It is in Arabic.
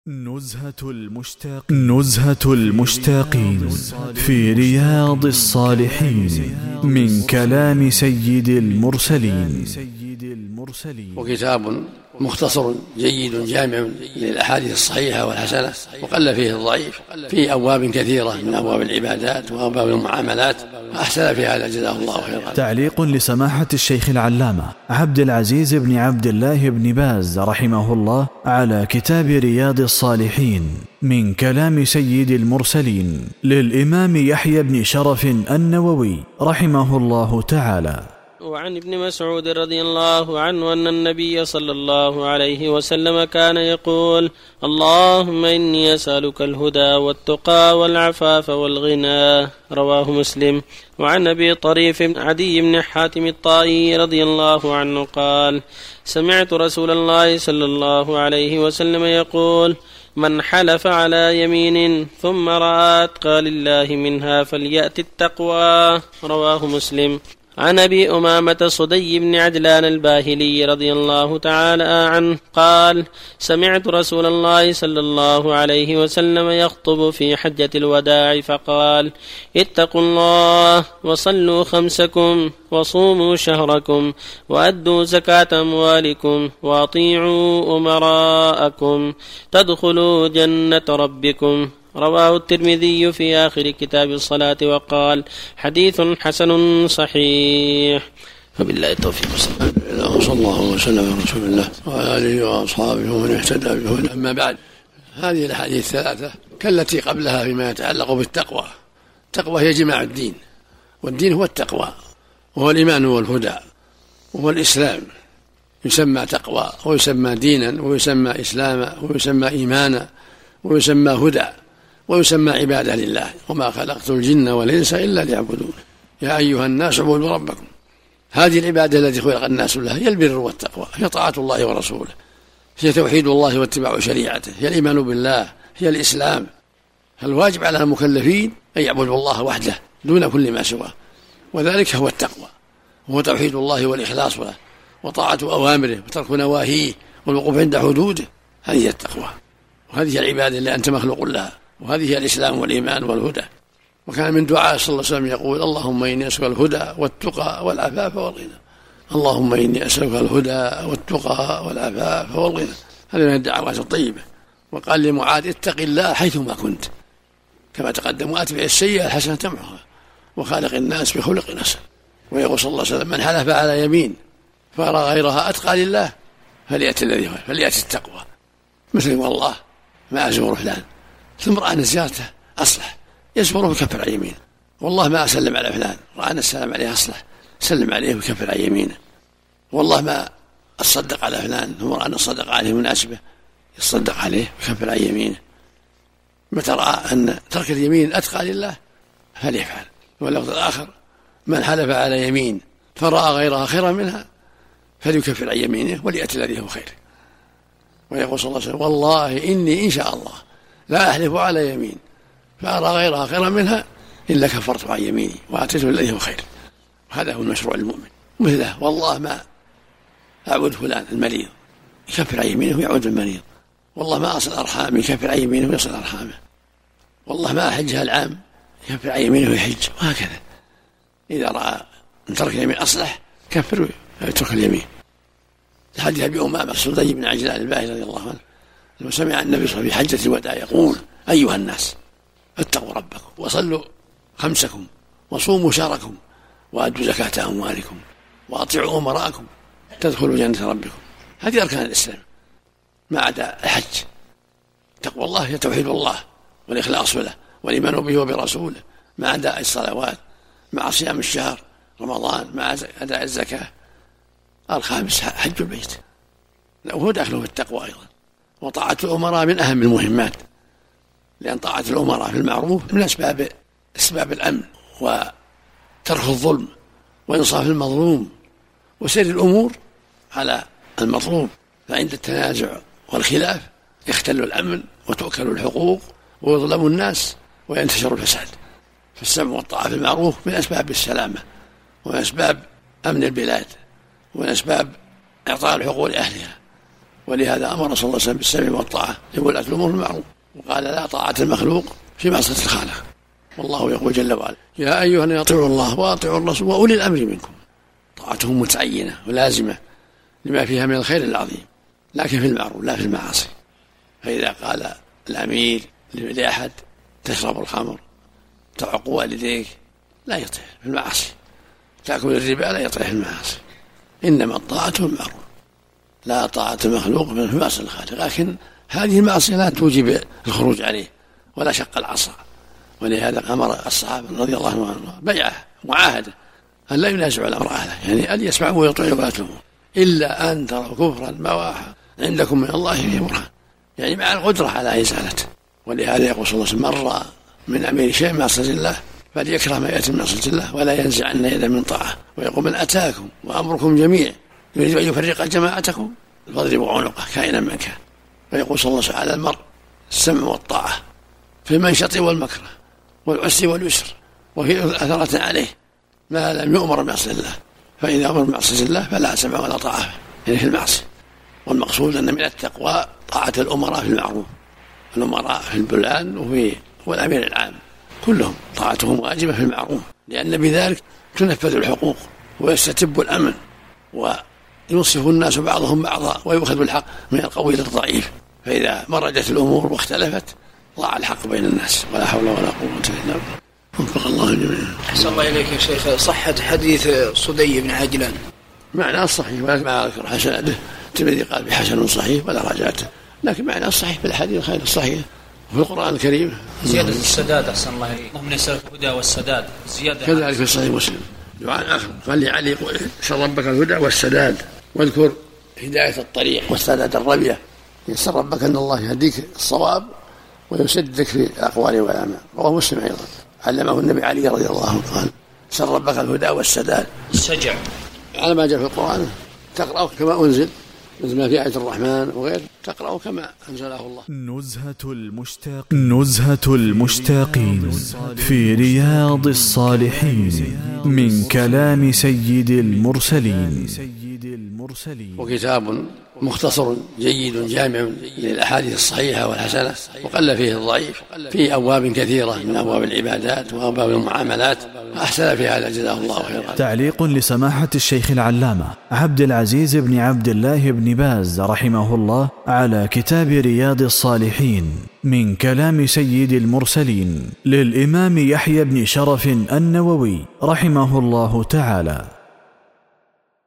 نزهة المشتاقين في رياض الصالحين من كلام سيد المرسلين. وكتاب مختصر جيد جامع للأحاديث الصحيحة والحسنة، وقل فيه الضعيف، فيه أبواب كثيرة من أبواب العبادات وأبواب المعاملات، أحسن في هذا جزاه الله خيرا. تعليق لسماحة الشيخ العلامة عبد العزيز بن عبد الله بن باز رحمه الله على كتاب رياض الصالحين من كلام سيد المرسلين للإمام يحيى بن شرف النووي رحمه الله تعالى. وعن ابن مسعود رضي الله عنه أن النبي صلى الله عليه وسلم كان يقول: اللهم إني أسألك الهدى والتقى والعفاف والغنى. رواه مسلم. وعن أبي طريف عدي بن حاتم الطائي رضي الله عنه قال: سمعت رسول الله صلى الله عليه وسلم يقول: من حلف على يمين ثم رأى أتقى لله منها فليأت التقوى. رواه مسلم. عن أبي أمامة صدي بن عجلان الباهلي رضي الله تعالى عنه قال: سمعت رسول الله صلى الله عليه وسلم يخطب في حجة الوداع فقال: اتقوا الله وصلوا خمسكم وصوموا شهركم وأدوا زكاة أموالكم وأطيعوا أمراءكم تدخلوا جنة ربكم. رواه الترمذي في آخر كتاب الصلاة وقال: حديث حسن صحيح. فبالله التوفيق. صلى الله وسلم على رسول الله وعلى آله وأصحابه ومن اهتدى بهداه. أما بعد، هذه الأحاديث الثلاثة كالتي قبلها فيما يتعلق بالتقوى. التقوى هي جماع الدين، والدين هو التقوى، وهو الإيمان والهدى وهو الإسلام. يسمى تقوى ويسمى دينا ويسمى إسلاما ويسمى إيمانا ويسمى هدى ويسمى عبادة لله. وما خلقت الجن والإنس إلا ليعبدون. يا أيها الناس اعبدوا ربكم. هذه العبادة التي خلق الناس لها هي البر والتقوى، هي طاعة الله ورسوله، هي توحيد الله واتباع شريعته، هي الإيمان بالله، هي الإسلام. فالواجب على المكلفين أن يعبدوا الله وحده دون كل ما سواه، وذلك هو التقوى، هو توحيد الله والإخلاص له وطاعة أوامره وترك نواهيه والوقوف عند حدوده. هذه هي التقوى، وهذه العبادة اللي أنت مخلوق لها، وهذه هي الإسلام والإيمان والهدى. وكان من دعاء صلى الله عليه وسلم يقول: اللهم إني أسألك الهدى والتقى والعفاف والغنى. اللهم إني أسألك الهدى والتقى والعفاف والغنى. هذه من الدعوات الطيبة. وقال لمعاذ: اتق الله حيثما كنت، كما تقدم، وأتبع السيئة الحسنة تمحها وخالق الناس بخلق حسن. ويقول صلى الله عليه وسلم: من حلف على يمين فأرى غيرها أتقى لله فليأتي التقوى. مثل والله ما أزور فلان، ثم رأى أن زيارته أصلح يزوره ويكفر عن يمينه. والله ما أسلم على فلان، رأى أن السلام عليه أصلح سلم عليه ويكفر عن يمينه. والله ما أصدق على فلان، ثم رأى أن الصدق عليه مناسبة يصدق عليه ويكفر عن يمينه. متى رأى أن ترك اليمين أتقى لله فليفعل. واللفظ الآخر: من حلف على يمين فرأى غيرها خيرا منها فليكفر عن يمينه وليأتي الذي هو خير. ويقول صلى الله عليه وسلم: والله إني إن شاء الله لا أحلف على يمين فأرى غيرها خيرا منها إلا كفرت عن يميني وأتيته الذي هو خير. وهذا هو المشروع المؤمن. مثله: والله ما أعود فلان المريض يكفر عن يمينه ويعود المريض. والله ما أصل أرحامي يكفر عن يمينه ويصل أرحامه. والله ما أحجها العام يكفر عن يمينه ويحج. وهكذا إذا رأى أن ترك اليمين أصلح كفر ويترك اليمين. الحديث أبي أمامة صدي بن عجلان الباهلي رضي الله عنه لما سمع النبي صلى الله عليه وسلم في حجة الوداع يقول: أيها الناس اتقوا ربكم وصلوا خمسكم وصوموا شهركم وأدوا زكاة أموالكم وأطيعوا أمراءكم تدخلوا جنة ربكم. هذه أركان الإسلام ما عدا الحج. تقوى الله هي توحيد الله والإخلاص له والإيمان به وبرسوله، مع أداء الصلوات، مع صيام الشهر رمضان، مع أداء الزكاة. الخامس حج البيت، هو داخله في التقوى أيضا. وطاعة الأمراء من أهم المهمات، لأن طاعة الأمراء في المعروف من أسباب الأمن وترك الظلم وإنصاف المظلوم وسير الأمور على المطلوب. فعند التنازع والخلاف يختل الأمن وتؤكل الحقوق ويظلم الناس وينتشر الفساد. فالسمع والطاعة في المعروف من أسباب السلامة ومن أسباب أمن البلاد ومن أسباب إعطاء الحقوق لأهلها. ولهذا أمر صلى الله عليه وسلم بالسمع والطاعة يقول الأمور بالمعروف، وقال لا طاعة المخلوق في معصية الخالق، والله يقول جل وعلا يا أيها الذين اطيعوا الله وأطيعوا الرسول وأولي الأمر منكم. طاعتهم متعينة ولازمة لما فيها من الخير العظيم، لكن في المعروف لا في المعاصي. فإذا قال الأمير لأحد تشرب الخمر تعق والديك لا يطيع في المعاصي، تأكل الربا لا يطيع في المعاصي، إنما الطاعة بالمعروف، لا طاعة المخلوق في معصية الخالق. لكن هذه المعصية لا توجب الخروج عليه ولا شق العصا، ولهذا أمر الصحابة رضي الله عنهم بيعه معاهدة أن لا ينازعوا الأمر أهله، يعني أن يسمعوا ويطيعوا ولا يتلوون، إلا أن تروا كفرا بواحا عندكم من الله فيه برهان، يعني مع القدرة على إزالته. ولهذا يقول صلى الله عليه وسلم من رأى من أمير شيء من معصية الله فليكره ما يأتي من معصية الله ولا ينزعن يدا من طاعة. ويقول من أتاكم وأمركم جميع يريد أن يفرق جماعتكم فاضربوا عنقه كائنا من كان. ويقول صلى الله عليه وسلم على المرء السمع والطاعة في المنشط والمكره والعسر واليسر وفي أثرة عليه ما لم يؤمر بمعصية الله، فإذا أمر بمعصية الله فلا سمع ولا طاعة يعني في المعصية. والمقصود أن من التقوى طاعة الأمراء في المعروف، الأمراء في البلدان والأمير العام كلهم طاعتهم واجبة في المعروف، لأن بذلك تنفذ الحقوق ويستتب الأمن وينصف الناس بعضهم بعضا ويؤخذ الحق من القوي للضعيف. فإذا مرجت الأمور واختلفت ضاع الحق بين الناس، ولا حول ولا قوة إلا بالله. وفق الله الجميع. أحسن الله إليك يا شيخ، صحة حديث صدي بن عجلان معنى الصحيح ولا أذكر حسناته، الترمذي قال بحسن صحيح ولا راجعته، لكن معنى الصحيح في الحديث خير الصحيح في القرآن الكريم. زيادة السداد أحسن الله إليك، اللهم نسألك الهدى والسداد، زيادة كذلك في صحيح مسلم دعاء آخر قال لعلي يقول سر ربك الهدى والسداد، واذكر هداية الطريق والسداد الربية، يسر ربك أن الله يهديك الصواب ويسددك في الأقوال والأعمال. رواه مسلم أيضا علمه النبي علي رضي الله عنه قال سر ربك الهدى والسداد. السجع على ما جاء في القرآن تقرأه كما أنزل مثل ما في آية الرحمن وغير، تقرأه كما أنزله الله. نزهة المشتاقين في رياض الصالحين من كلام سيد المرسلين. وكتاب مختصر جيد جامع للأحاديث الصحيحة والحسنة، وقل فيه الضعيف في أبواب كثيرة من أبواب العبادات وأبواب المعاملات، أحسن في هذا جزاه الله خيرا. تعليق لسماحة الشيخ العلامة عبد العزيز بن عبد الله بن باز رحمه الله على كتاب رياض الصالحين من كلام سيد المرسلين للإمام يحيى بن شرف النووي رحمه الله تعالى.